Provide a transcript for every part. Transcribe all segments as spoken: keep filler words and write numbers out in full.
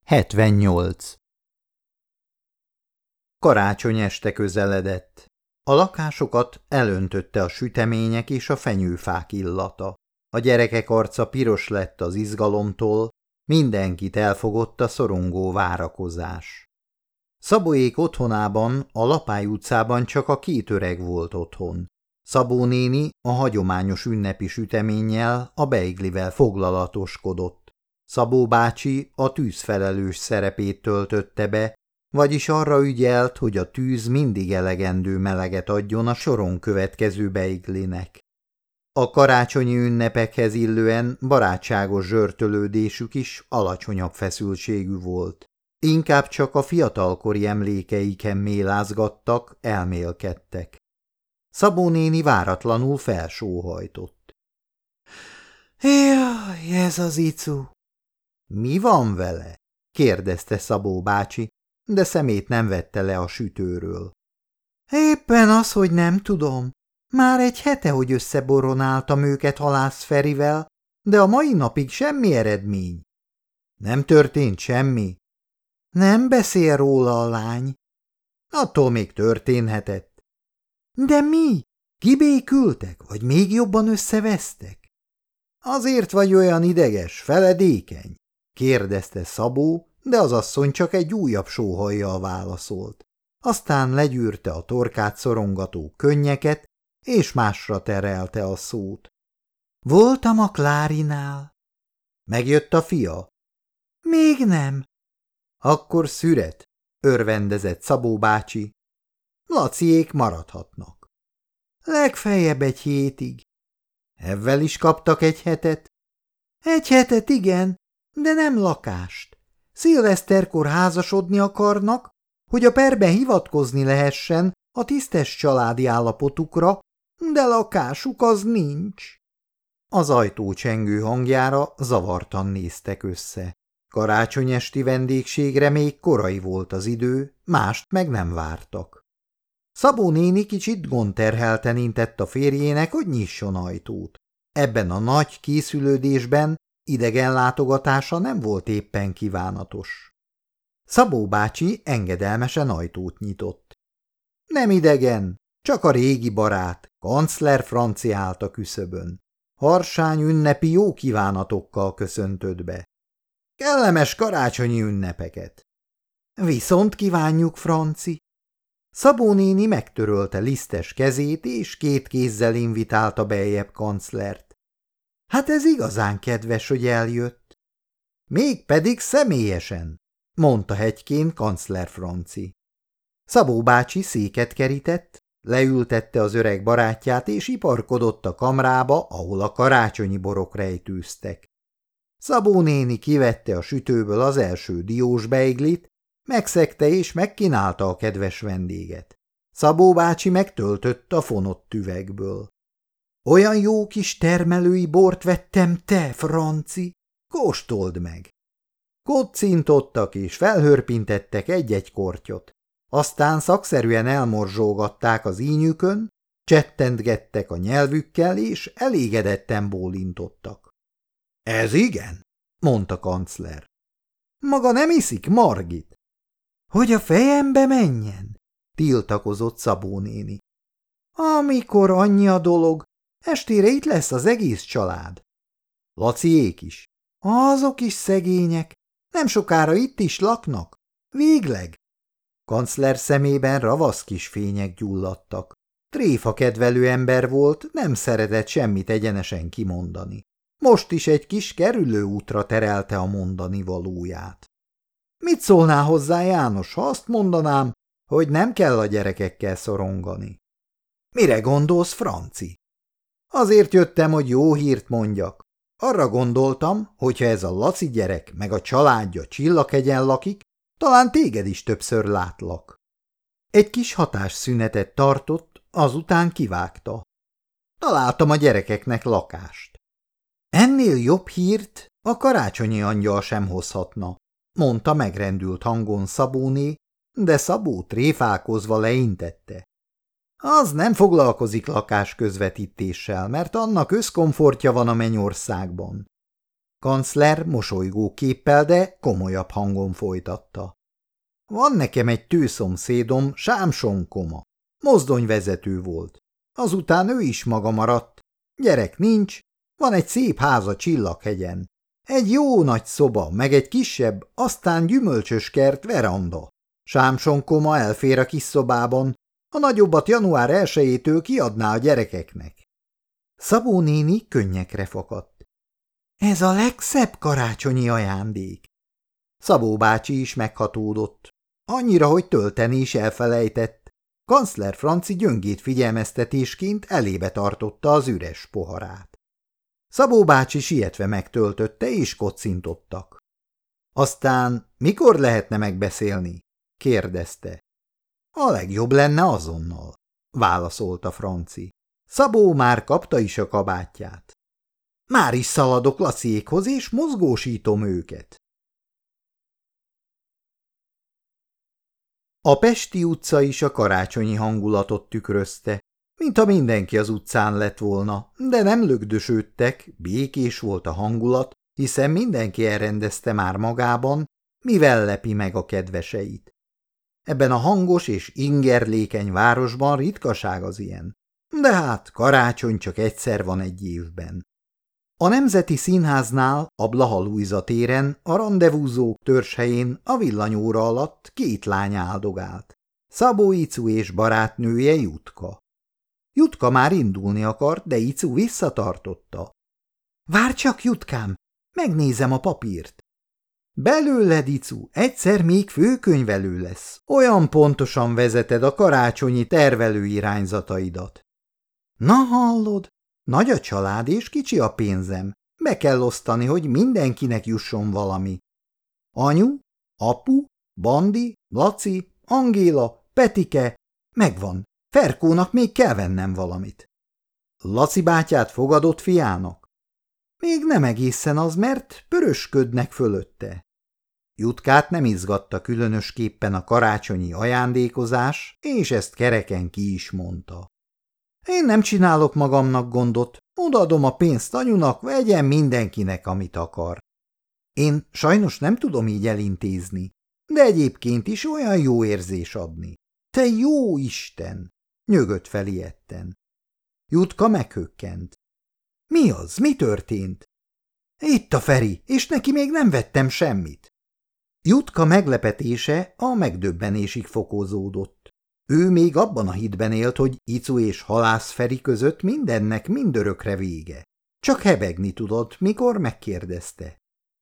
hetvennyolc. Karácsony este közeledett. A lakásokat elöntötte a sütemények és a fenyőfák illata. A gyerekek arca piros lett az izgalomtól, mindenkit elfogott a szorongó várakozás. Szabóék otthonában, a Lapály utcában csak a két öreg volt otthon. Szabó néni a hagyományos ünnepi süteménnyel, a beiglivel foglalatoskodott. Szabó bácsi a tűzfelelős szerepét töltötte be, vagyis arra ügyelt, hogy a tűz mindig elegendő meleget adjon a soron következő beiglinek. A karácsonyi ünnepekhez illően barátságos zsörtölődésük is alacsonyabb feszültségű volt. Inkább csak a fiatalkori emlékeiken mélázgattak, elmélkedtek. Szabó néni váratlanul felsóhajtott. Jaj, ez az icu! Mi van vele? Kérdezte Szabó bácsi, de szemét nem vette le a sütőről. Éppen az, hogy nem tudom. Már egy hete, hogy összeboronáltam őket Halász Ferivel, de a mai napig semmi eredmény. Nem történt semmi? Nem beszél róla a lány. Attól még történhetett. De mi? Kibékültek, vagy még jobban összevesztek? Azért vagy olyan ideges, feledékeny? Kérdezte Szabó, de az asszony csak egy újabb sóhajjal válaszolt. Aztán legyűrte a torkát szorongató könnyeket, és másra terelte a szót. Voltam a Klárinál. Megjött a fia? Még nem. Akkor szüret, örvendezett Szabó bácsi. Laciék maradhatnak. Legfeljebb egy hétig. Evvel is kaptak egy hetet? Egy hetet, igen, de nem lakást. Szilveszterkor házasodni akarnak, hogy a perben hivatkozni lehessen a tisztes családi állapotukra, de lakásuk az nincs. Az ajtó csengő hangjára zavartan néztek össze. Karácsony esti vendégségre még korai volt az idő, mást meg nem vártak. Szabó néni kicsit gondterhelten intett a férjének, hogy nyisson ajtót. Ebben a nagy készülődésben idegen látogatása nem volt éppen kívánatos. Szabó bácsi engedelmesen ajtót nyitott. Nem idegen, csak a régi barát, kancler Franci állt a küszöbön. Harsány ünnepi jó kívánatokkal köszöntött be. Kellemes karácsonyi ünnepeket. Viszont kívánjuk, Franci. Szabó néni megtörölte lisztes kezét, és két kézzel invitálta beljebb kanclert. Hát ez igazán kedves, hogy eljött. Mégpedig személyesen, mondta hegykén kancler Franci. Szabó bácsi széket kerített, leültette az öreg barátját, és iparkodott a kamrába, ahol a karácsonyi borok rejtőztek. Szabó néni kivette a sütőből az első diós beiglit, megszegte és megkínálta a kedves vendéget. Szabó bácsi megtöltött a fonott üvegből. Olyan jó kis termelői bort vettem te, Franci, kóstold meg! Kocintottak és felhörpintettek egy-egy kortyot. Aztán szakszerűen elmorzsolgatták az ínyükön, csettentgettek a nyelvükkel, és elégedetten bólintottak. Ez igen, mondta kancler. Maga nem iszik, Margit? Hogy a fejembe menjen? Tiltakozott Szabó néni. Amikor annyi a dolog, estére itt lesz az egész család. Laciék is. Azok is szegények, nem sokára itt is laknak. Végleg. Kancler szemében ravasz kis fények gyulladtak. Tréfa kedvelő ember volt, nem szeretett semmit egyenesen kimondani. Most is egy kis kerülő útra terelte a mondani valóját. Mit szólnál hozzá, János, ha azt mondanám, hogy nem kell a gyerekekkel szorongani? Mire gondolsz, Franci? Azért jöttem, hogy jó hírt mondjak. Arra gondoltam, hogyha ez a Laci gyerek meg a családja Csillaghegyen lakik, talán téged is többször látlak. Egy kis hatásszünetet tartott, azután kivágta. Találtam a gyerekeknek lakást. Ennél jobb hírt a karácsonyi angyal sem hozhatna, mondta megrendült hangon Szabóné, de Szabó tréfálkozva leintette. Az nem foglalkozik lakásközvetítéssel, mert annak összkomfortja van a mennyországban. Kancler mosolygó képpel, de komolyabb hangon folytatta. Van nekem egy tőszomszédom, Sámson Koma. Mozdonyvezető volt. Azután ő is maga maradt. Gyerek nincs, van egy szép háza Csillaghegyen. Egy jó nagy szoba, meg egy kisebb, aztán gyümölcsös kert, veranda. Sámson Koma elfér a kis szobában, a nagyobbat január elsejétől kiadná a gyerekeknek. Szabó néni könnyekre fakadt. Ez a legszebb karácsonyi ajándék. Szabó bácsi is meghatódott. Annyira, hogy tölteni is elfelejtett. Kancler Franci gyöngét figyelmeztetésként elébe tartotta az üres poharát. Szabó bácsi sietve megtöltötte, és kocintottak. Aztán mikor lehetne megbeszélni? Kérdezte. A legjobb lenne azonnal, válaszolta Franci. Szabó már kapta is a kabátját. Már is szaladok Laciékhoz, és mozgósítom őket. A Pesti utca is a karácsonyi hangulatot tükrözte, mintha mindenki az utcán lett volna, de nem lögdösödtek, békés volt a hangulat, hiszen mindenki elrendezte már magában, mivel lepi meg a kedveseit. Ebben a hangos és ingerlékeny városban ritkaság az ilyen, de hát karácsony csak egyszer van egy évben. A Nemzeti Színháznál, a Blaha Lujza téren, a randevúzók törzshelyén a villanyóra alatt két lány áldogált. Szabó Icu és barátnője Jutka. Jutka már indulni akart, de Icu visszatartotta. Várj csak, Jutkám, megnézem a papírt. Belőled, Icu, egyszer még főkönyvelő lesz. Olyan pontosan vezeted a karácsonyi tervelő irányzataidat. Na hallod? Nagy a család és kicsi a pénzem. Be kell osztani, hogy mindenkinek jusson valami. Anyu, apu, Bandi, Laci, Angéla, Petike, megvan. Ferkónak még kell vennem valamit. Laci bátyát fogadott fiának? Még nem egészen az, mert pörösködnek fölötte. Jutkát nem izgatta különösképpen a karácsonyi ajándékozás, és ezt kereken ki is mondta. Én nem csinálok magamnak gondot, odaadom a pénzt anyunak, vegyen mindenkinek, amit akar. Én sajnos nem tudom így elintézni, de egyébként is olyan jó érzés adni. Te jó Isten! Nyögött fel ijedten. Jutka meghökkent. Mi az? Mi történt? Itt a Feri, és neki még nem vettem semmit. Jutka meglepetése a megdöbbenésig fokozódott. Ő még abban a hitben élt, hogy Icu és Halász Feri között mindennek mindörökre vége. Csak hebegni tudott, mikor megkérdezte.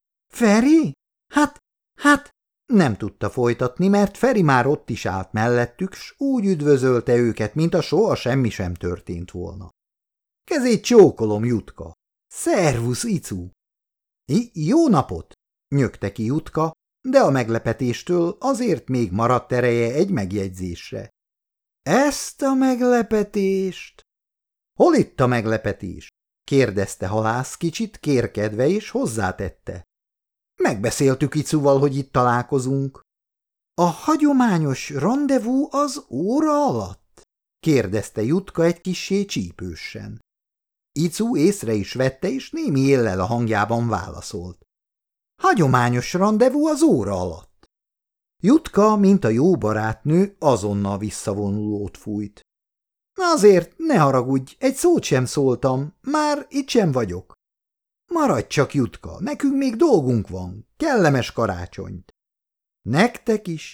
Feri? Hát, hát... Nem tudta folytatni, mert Feri már ott is állt mellettük, s úgy üdvözölte őket, mint a soha semmi sem történt volna. Kezét csókolom, Jutka. Szervusz, Icu! I jó napot! Nyögte ki Jutka, de a meglepetéstől azért még maradt ereje egy megjegyzésre. Ezt a meglepetést! Hol itt a meglepetés? Kérdezte Halász kicsit kérkedve, és hozzátette. Megbeszéltük Icuval, hogy itt találkozunk. A hagyományos randevú az óra alatt? Kérdezte Jutka egy kissé csípősen. Icu észre is vette, és némi éllel a hangjában válaszolt. Hagyományos randevú az óra alatt. Jutka, mint a jó barátnő, azonnal visszavonulót fújt. Azért ne haragudj, egy szót sem szóltam, már itt sem vagyok. Maradj csak, Jutka, nekünk még dolgunk van, kellemes karácsonyt. Nektek is.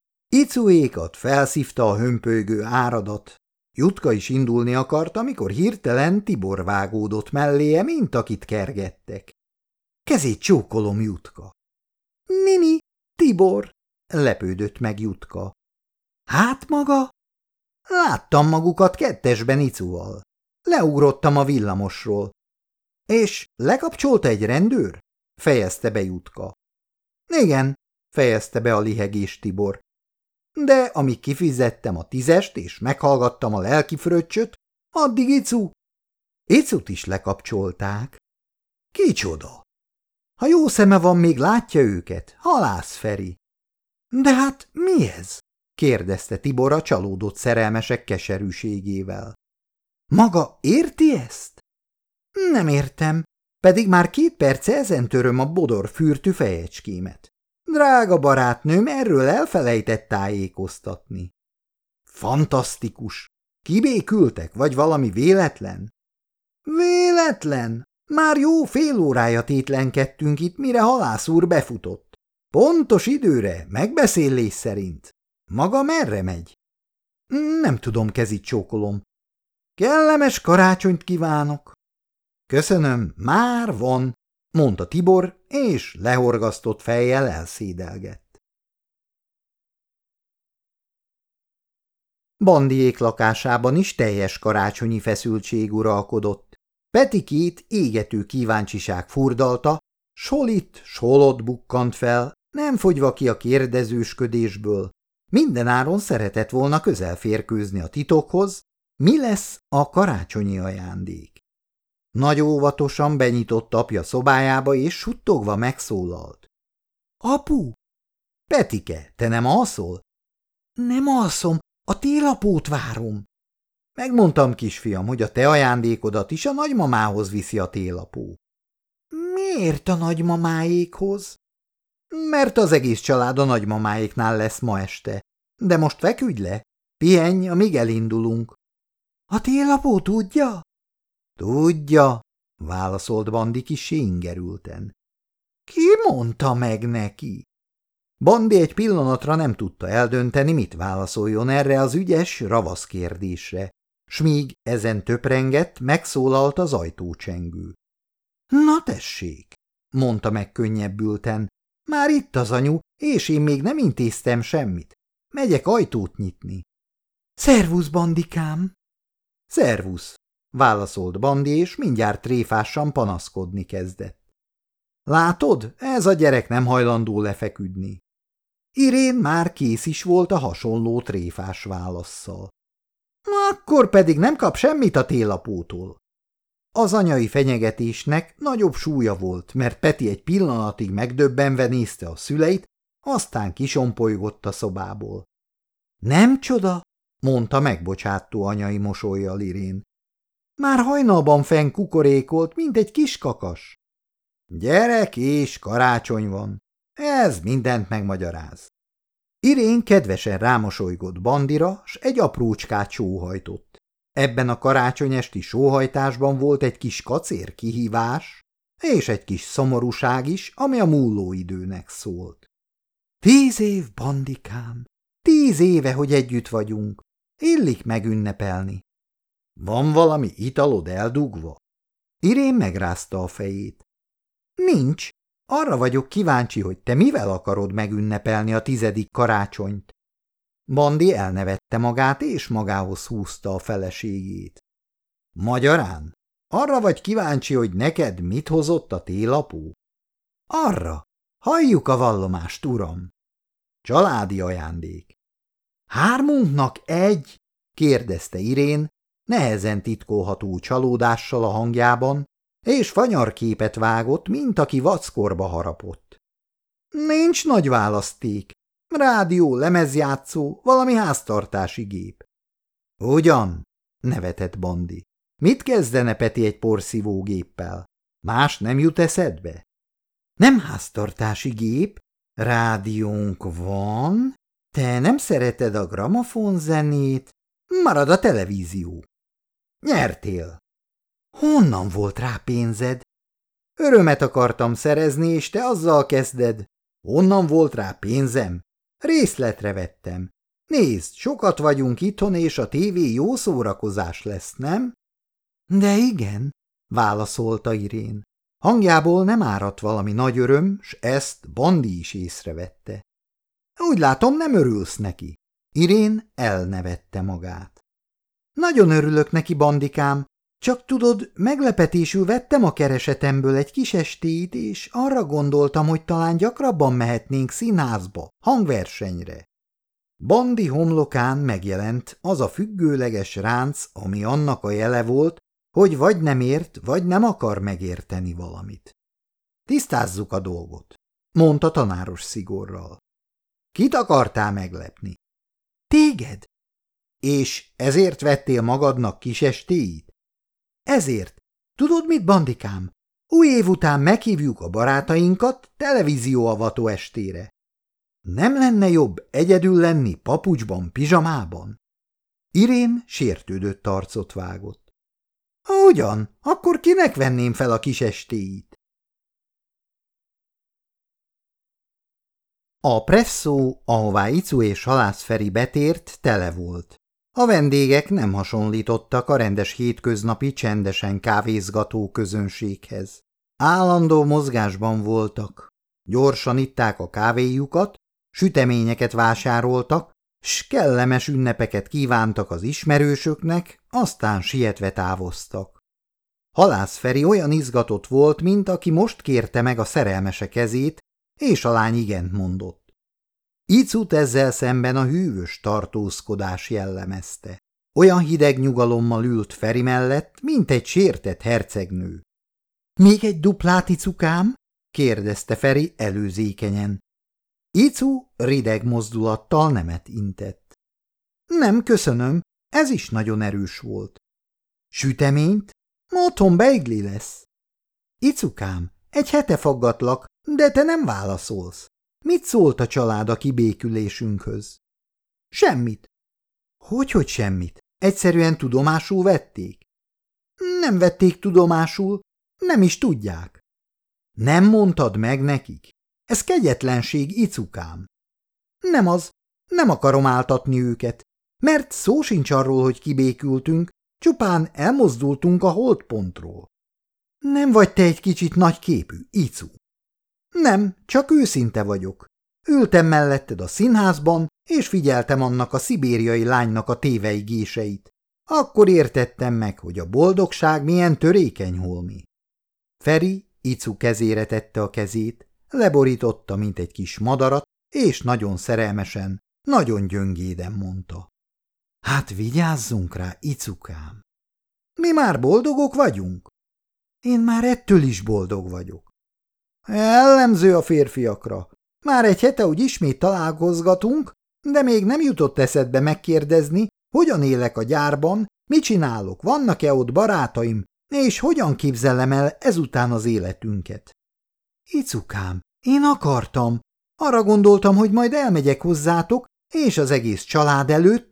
Icuékat felszívta a hömpölygő áradat. Jutka is indulni akart, amikor hirtelen Tibor vágódott melléje, mint akit kergettek. Kezét csókolom, Jutka. Nini, Tibor, lepődött meg Jutka. Hát maga? Láttam magukat kettesben Icuval. Leugrottam a villamosról. És lekapcsolta egy rendőr? Fejezte be Jutka. Igen, fejezte be a lihegés Tibor. De amíg kifizettem a tízest és meghallgattam a lelkifröccsöt, addig Icu... Icut is lekapcsolták. Kicsoda? Ha jó szeme van, még látja őket, Halász Feri. De hát mi ez? Kérdezte Tibor a csalódott szerelmesek keserűségével. Maga érti ezt? Nem értem. Pedig már két perce ezen töröm a bodor fürtű fejecskémet. Drága barátnőm erről elfelejtett tájékoztatni. Fantasztikus! Kibékültek, vagy valami véletlen? Véletlen! Már jó fél órája tétlenkedtünk itt, mire halász úr befutott. Pontos időre, megbeszélés szerint. Maga merre megy? Nem tudom, kezit csókolom. Kellemes karácsonyt kívánok. Köszönöm, már van, mondta Tibor, és lehorgasztott fejjel elszédelgett. Bandiék lakásában is teljes karácsonyi feszültség uralkodott. Petikét égető kíváncsiság furdalta, solit, solot bukkant fel, nem fogyva ki a kérdezősködésből. Mindenáron szeretett volna közelférkőzni a titokhoz, mi lesz a karácsonyi ajándék. Nagy óvatosan benyitott apja szobájába, és suttogva megszólalt. – Apu! – Petike, te nem alszol? – Nem alszom, a télapót várom. – Megmondtam, kisfiam, hogy a te ajándékodat is a nagymamához viszi a télapó. – Miért a nagymamáékhoz? – Mert az egész család a nagymamáéknál lesz ma este. De most feküdj le, pihenj, amíg elindulunk. – A télapó tudja? – Tudja, válaszolt Bandi kissé ingerülten. – Ki mondta meg neki? Bandi egy pillanatra nem tudta eldönteni, mit válaszoljon erre az ügyes, ravasz kérdésre, s míg ezen töprengett, megszólalt az ajtócsengő. – Na tessék, mondta megkönnyebbülten, már itt az anyu, és én még nem intéztem semmit. Megyek ajtót nyitni. – Szervusz, Bandikám! – Szervusz! válaszolt Bandi, és mindjárt tréfásan panaszkodni kezdett. Látod, ez a gyerek nem hajlandó lefeküdni. Irén már kész is volt a hasonló tréfás válasszal. Akkor pedig nem kap semmit a télapótól. Az anyai fenyegetésnek nagyobb súlya volt, mert Peti egy pillanatig megdöbbenve nézte a szüleit, aztán kisompolygott a szobából. Nem csoda, mondta megbocsátó anyai mosollyal Irén. Már hajnalban fenn kukorékolt, mint egy kis kakas. Gyerek és karácsony van. Ez mindent megmagyaráz. Irén kedvesen rámosolygott Bandira, s egy aprócskát sóhajtott. Ebben a karácsony esti sóhajtásban volt egy kis kacér kihívás, és egy kis szomorúság is, ami a múló időnek szólt. Tíz év, Bandikám, tíz éve, hogy együtt vagyunk. Illik megünnepelni. Van valami italod eldugva? Irén megrázta a fejét. Nincs. Arra vagyok kíváncsi, hogy te mivel akarod megünnepelni a tizedik karácsonyt. Bandi elnevette magát, és magához húzta a feleségét. Magyarán? Arra vagy kíváncsi, hogy neked mit hozott a télapó? Arra. Halljuk a vallomást, uram. Családi ajándék. Hármunknak egy? kérdezte Irén, nehezen titkolható csalódással a hangjában, és fanyarképet vágott, mint aki vackorba harapott. Nincs nagy választék. Rádió, lemezjátszó, valami háztartási gép. Ugyan? Nevetett Bandi. Mit kezdene Peti egy porszívógéppel? Más nem jut eszedbe? Nem háztartási gép, rádiónk van, te nem szereted a gramofonzenét, marad a televízió. Nyertél. Honnan volt rá pénzed? Örömet akartam szerezni, és te azzal kezded. Honnan volt rá pénzem? Részletre vettem. Nézd, sokat vagyunk itthon, és a tévé jó szórakozás lesz, nem? De igen, válaszolta Irén. Hangjából nem áradt valami nagy öröm, s ezt Bandi is észrevette. Úgy látom, nem örülsz neki. Irén elnevette magát. Nagyon örülök neki, Bandikám, csak tudod, meglepetésül vettem a keresetemből egy kis estét, és arra gondoltam, hogy talán gyakrabban mehetnénk színházba, hangversenyre. Bandi homlokán megjelent az a függőleges ránc, ami annak a jele volt, hogy vagy nem ért, vagy nem akar megérteni valamit. Tisztázzuk a dolgot, mondta tanáros szigorral. Kit akartál meglepni? Téged. És ezért vettél magadnak kis estéit? Ezért. Tudod mit, Bandikám? Új év után meghívjuk a barátainkat televízióavató estére. Nem lenne jobb egyedül lenni papucsban, pizsamában? Irén sértődött arcot vágott. Ugyan, akkor kinek venném fel a kis estéit? A presszó, ahová Icu és Halász Feri betért, tele volt. A vendégek nem hasonlítottak a rendes hétköznapi csendesen kávézgató közönséghez. Állandó mozgásban voltak. Gyorsan itták a kávéjukat, süteményeket vásároltak, s kellemes ünnepeket kívántak az ismerősöknek, aztán sietve távoztak. Halász Feri olyan izgatott volt, mint aki most kérte meg a szerelmese kezét, és a lány igent mondott. Icut ezzel szemben a hűvös tartózkodás jellemezte. Olyan hideg nyugalommal ült Feri mellett, mint egy sértett hercegnő. – Még egy duplát, Icukám? – kérdezte Feri előzékenyen. Icu rideg mozdulattal nemet intett. – Nem, köszönöm, ez is nagyon erős volt. – Süteményt? Ma otthon beigli lesz. – Icukám, egy hete faggatlak, de te nem válaszolsz. Mit szólt a család a kibékülésünkhöz? – Semmit. – Hogyhogy semmit? Egyszerűen tudomásul vették? – Nem vették tudomásul, nem is tudják. – Nem mondtad meg nekik? Ez kegyetlenség, Icukám. – Nem az, nem akarom áltatni őket, mert szó sincs arról, hogy kibékültünk, csupán elmozdultunk a holdpontról. – Nem vagy te egy kicsit nagyképű, Icu? – Nem, csak őszinte vagyok. Ültem melletted a színházban, és figyeltem annak a szibériai lánynak a téveigéseit. Akkor értettem meg, hogy a boldogság milyen törékeny holmi. Feri Icu kezére tette a kezét, leborította, mint egy kis madarat, és nagyon szerelmesen, nagyon gyöngéden mondta. – Hát vigyázzunk rá, Icukám! – Mi már boldogok vagyunk? – Én már ettől is boldog vagyok. – Jellemző a férfiakra. Már egy hete úgy ismét találkozgatunk, de még nem jutott eszedbe megkérdezni, hogyan élek a gyárban, mit csinálok, vannak-e ott barátaim, és hogyan képzelem el ezután az életünket. – Icukám, én akartam. Arra gondoltam, hogy majd elmegyek hozzátok, és az egész család előtt.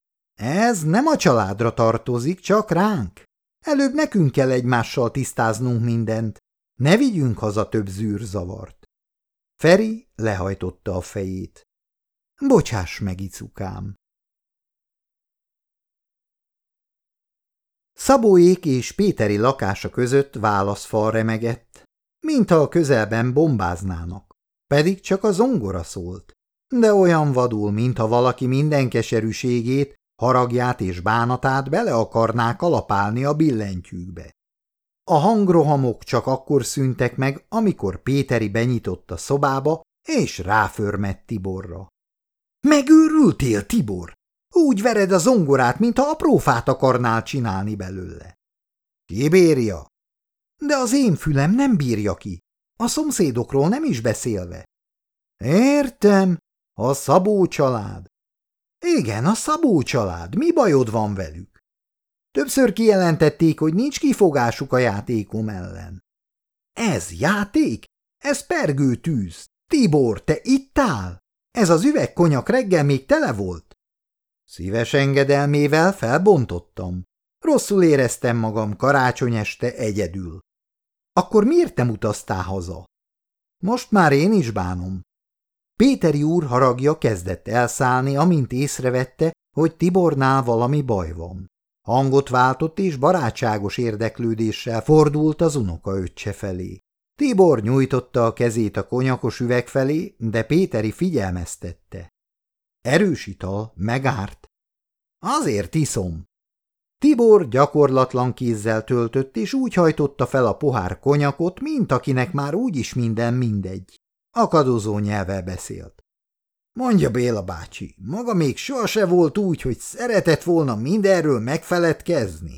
Ez nem a családra tartozik, csak ránk. Előbb nekünk kell egymással tisztáznunk mindent. Ne vigyünk haza több zűrzavart. Feri lehajtotta a fejét. Bocsáss meg, Icukám. Szabóék és Péteri lakása között válaszfal remegett, mintha a közelben bombáznának, pedig csak a zongora szólt, de olyan vadul, mintha valaki minden keserűségét, haragját és bánatát bele akarná kalapálni a billentyűkbe. A hangrohamok csak akkor szűntek meg, amikor Péteri benyitott a szobába, és ráförmett Tiborra. – Megőrültél, Tibor? Úgy vered a zongorát, mintha aprófát akarnál csinálni belőle. – Ki bírja? – De az én fülem nem bírja ki, a szomszédokról nem is beszélve. – Értem, a Szabó család. – Igen, a Szabó család, mi bajod van velük? Többször kijelentették, hogy nincs kifogásuk a játékom ellen. – Ez játék? Ez pergő tűz. Tibor, te ittál? Ez az üveg konyak reggel még tele volt? Szíves engedelmével felbontottam. Rosszul éreztem magam karácsony este egyedül. Akkor miért nem utaztál haza? Most már én is bánom. Péteri úr haragja kezdett elszállni, amint észrevette, hogy Tibornál valami baj van. Hangot váltott és barátságos érdeklődéssel fordult az unokaöccse felé. Tibor nyújtotta a kezét a konyakos üveg felé, de Péteri figyelmeztette. Erős ital, megárt. Azért iszom. Tibor gyakorlatlan kézzel töltött, és úgy hajtotta fel a pohár konyakot, mint akinek már úgyis minden mindegy. Akadozó nyelvvel beszélt. Mondja, Béla bácsi, maga még soha se volt úgy, hogy szeretett volna mindenről megfeledkezni?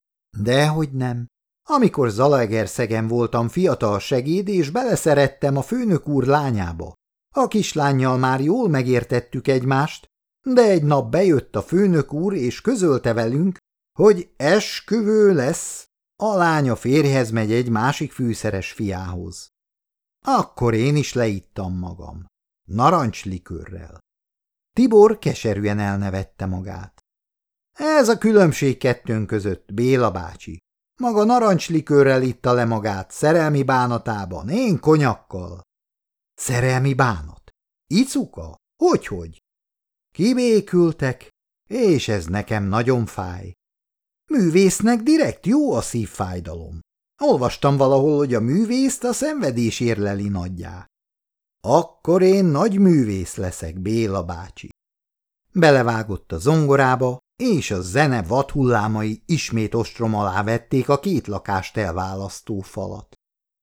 Dehogy nem. Amikor Zalaegerszegen voltam fiatal segéd, és beleszerettem a főnök úr lányába. A kislánnyal már jól megértettük egymást, de egy nap bejött a főnök úr, és közölte velünk, hogy esküvő lesz. A lánya férjhez megy egy másik fűszeres fiához. Akkor én is leittam magam. Narancslikőrrel. Tibor keserűen elnevette magát. Ez a különbség kettőnk között, Béla bácsi. Maga narancslikőrrel itta le magát szerelmi bánatában, én konyakkal. Szerelmi bánat? Icuka? Hogyhogy? Kibékültek, és ez nekem nagyon fáj. Művésznek direkt jó a szívfájdalom. Olvastam valahol, hogy a művészt a szenvedés érleli nagyjá. Akkor én nagy művész leszek, Béla bácsi. Belevágott a zongorába, és a zene vadhullámai ismét ostrom alá vették a két lakást elválasztó falat.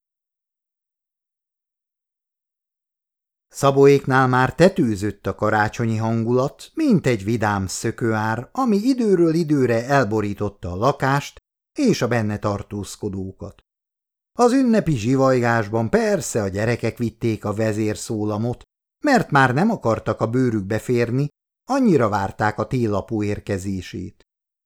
Szabóéknál már tetőzött a karácsonyi hangulat, mint egy vidám szökőár, ami időről időre elborította a lakást és a benne tartózkodókat. Az ünnepi zsivajgásban persze a gyerekek vitték a vezérszólamot, mert már nem akartak a bőrükbe férni, annyira várták a télapó érkezését.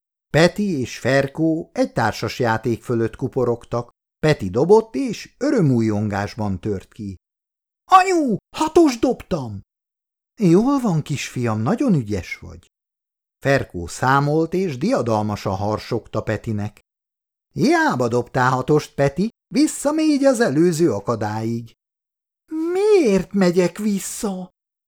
Peti és Ferkó egy társasjáték fölött kuporogtak, Peti dobott és örömújongásban tört ki. – Anyu, hatos dobtam! – Jól van, kisfiam, nagyon ügyes vagy. Ferkó számolt és diadalmasan harsogta Petinek. – Hiába dobtál hatost, Peti, visszamégy az előző akadályig. – Miért megyek vissza?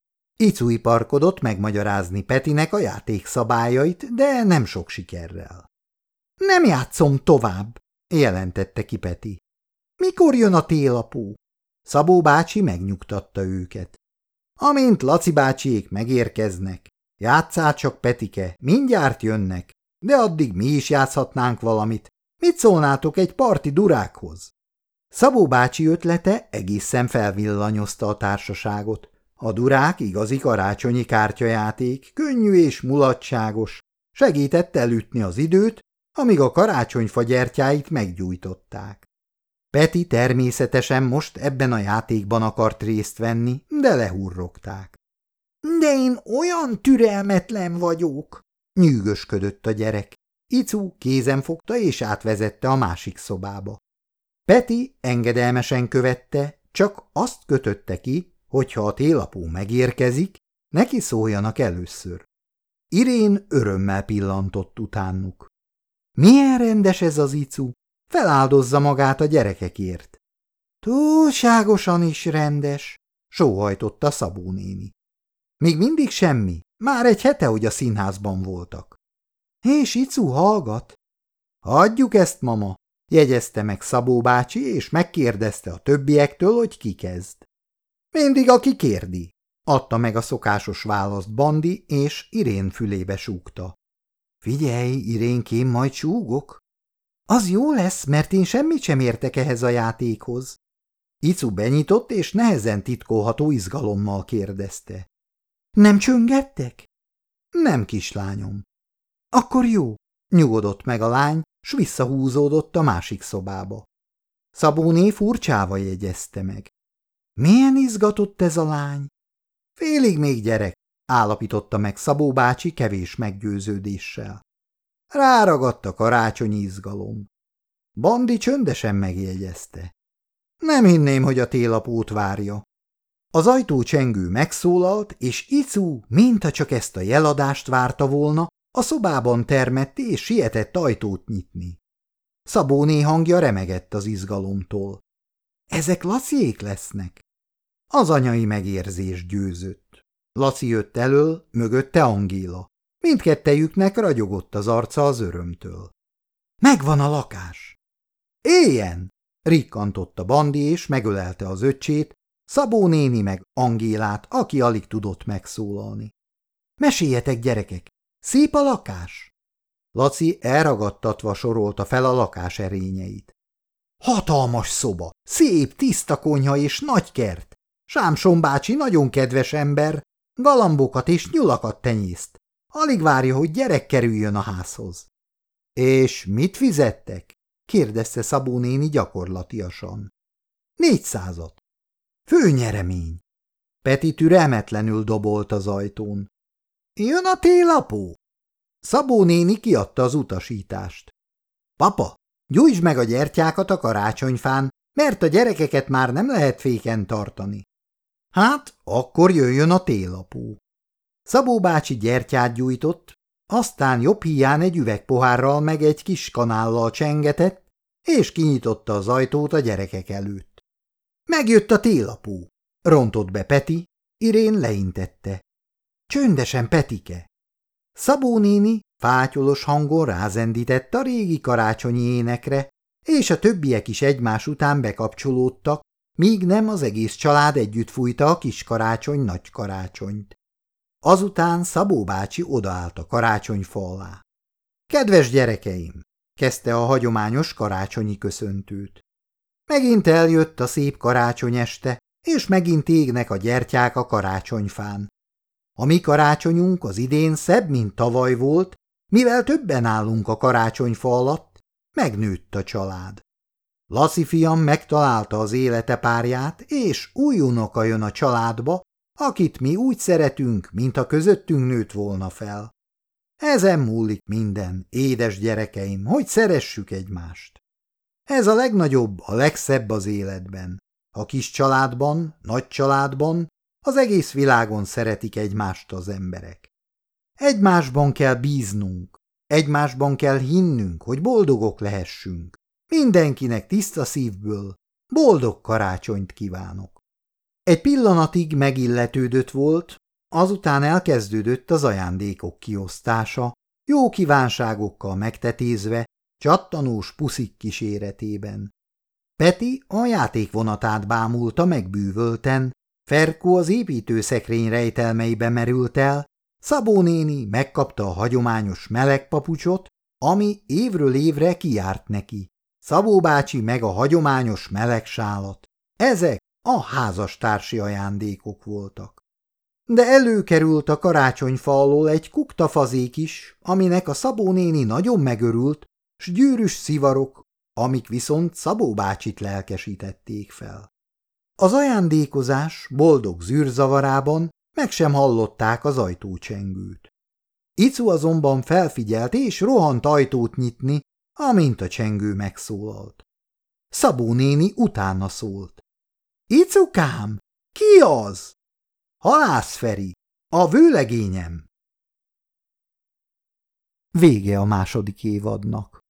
Icu iparkodott megmagyarázni Petinek a játék szabályait, de nem sok sikerrel. – Nem játszom tovább, jelentette ki Peti. – Mikor jön a télapó? Szabó bácsi megnyugtatta őket. – Amint Laci bácsiék megérkeznek. Játsszál csak, Petike, mindjárt jönnek, de addig mi is játszhatnánk valamit. Mit szólnátok egy parti durákhoz? Szabó bácsi ötlete egészen felvillanyozta a társaságot. A durák igazi karácsonyi kártyajáték, könnyű és mulatságos, segített elütni az időt, amíg a karácsonyfa gyertyáit meggyújtották. Peti természetesen most ebben a játékban akart részt venni, de lehurrogták. – De én olyan türelmetlen vagyok! – nyűgösködött a gyerek. Icu kézen fogta és átvezette a másik szobába. Peti engedelmesen követte, csak azt kötötte ki, hogyha a télapó megérkezik, neki szóljanak először. Irén örömmel pillantott utánuk. Milyen rendes ez az Icu, feláldozza magát a gyerekekért. Túlságosan is rendes, sóhajtotta Szabó néni. Még mindig semmi, már egy hete, hogy a színházban voltak. És Icu hallgat? Hagyjuk ezt, mama, jegyezte meg Szabó bácsi, és megkérdezte a többiektől, hogy ki kezd. Mindig aki kérdi, adta meg a szokásos választ Bandi, és Irén fülébe súgta. Figyelj, Irénkém, majd súgok. Az jó lesz, mert én semmit sem értek ehhez a játékhoz. Icu benyitott, és nehezen titkolható izgalommal kérdezte. Nem csöngettek? Nem, kislányom. Akkor jó, nyugodott meg a lány, s visszahúzódott a másik szobába. Szabóné furcsával jegyezte meg. Milyen izgatott ez a lány? Félig még gyerek, állapította meg Szabó bácsi kevés meggyőződéssel. Ráragadt a karácsonyi izgalom. Bandi csöndesen megjegyezte. Nem hinném, hogy a télapót várja. Az ajtócsengő megszólalt, és Icu, mintha csak ezt a jeladást várta volna, a szobában termett és sietett ajtót nyitni. Szabóné hangja remegett az izgalomtól. Ezek Laciék lesznek? Az anyai megérzés győzött. Laci jött elől, mögötte Angéla. Mindkettejüknek ragyogott az arca az örömtől. Megvan a lakás! Éljen! Rikkantotta Bandi, és megölelte az öccsét, Szabó néni meg Angélát, aki alig tudott megszólalni. Meséljetek, gyerekek! Szép a lakás? Laci elragadtatva sorolta fel a lakás erényeit. Hatalmas szoba, szép, tiszta konyha és nagy kert. Sámson bácsi nagyon kedves ember, galambokat és nyulakat tenyészt. Alig várja, hogy gyerek kerüljön a házhoz. És mit fizettek? Kérdezte Szabó néni gyakorlatiasan. Négyszázat. Főnyeremény. Peti türelmetlenül dobolt az ajtón. Jön a télapó? Szabó néni kiadta az utasítást. Papa, Gyújtsd meg a gyertyákat a karácsonyfán, mert a gyerekeket már nem lehet féken tartani. Hát, akkor jöjjön a télapó. Szabó bácsi gyertyát gyújtott, aztán jobb híján egy üvegpohárral meg egy kis kanállal csengetett, és kinyitotta az ajtót a gyerekek előtt. Megjött a télapó, rontott be Peti, Irén leintette. Csöndesen, Petike! Szabó néni fátyolos hangon rázendített a régi karácsonyi énekre, és a többiek is egymás után bekapcsolódtak, míg nem az egész család együtt fújta a kis karácsony nagy karácsonyt. Azután Szabó bácsi odaállt a karácsonyfa alá. Kedves gyerekeim, kezdte a hagyományos karácsonyi köszöntőt. Megint eljött a szép karácsonyeste, és megint égnek a gyertyák a karácsonyfán. A mi karácsonyunk az idén szebb, mint tavaly volt, mivel többen állunk a karácsonyfa alatt, megnőtt a család. Laci fiam megtalálta az élete párját, és új unoka jön a családba, akit mi úgy szeretünk, mint a közöttünk nőtt volna fel. Ezen múlik minden, édes gyerekeim, hogy szeressük egymást. Ez a legnagyobb, a legszebb az életben. A kis családban, nagy családban, az egész világon szeretik egymást az emberek. Egymásban kell bíznunk, egymásban kell hinnünk, hogy boldogok lehessünk. Mindenkinek tiszta szívből boldog karácsonyt kívánok. Egy pillanatig megilletődött volt, azután elkezdődött az ajándékok kiosztása, jó kívánságokkal megtetézve, csattanós puszik kíséretében. Peti a játékvonatát bámulta megbűvölten, Ferkó az építőszekrény rejtelmeibe merült el, Szabó néni megkapta a hagyományos meleg papucsot, ami évről évre kijárt neki. Szabó bácsi meg a hagyományos meleg sálat. Ezek a házastársi ajándékok voltak. De előkerült a karácsonyfa alól egy kuktafazék is, aminek a Szabó néni nagyon megörült, s gyűrűs szivarok, amik viszont Szabó bácsit lelkesítették fel. Az ajándékozás boldog zűrzavarában meg sem hallották az ajtócsengőt. Icu azonban felfigyelt és rohant ajtót nyitni, amint a csengő megszólalt. Szabó néni utána szólt. Icukám, ki az? Halász Feri, a vőlegényem. Vége a második évadnak.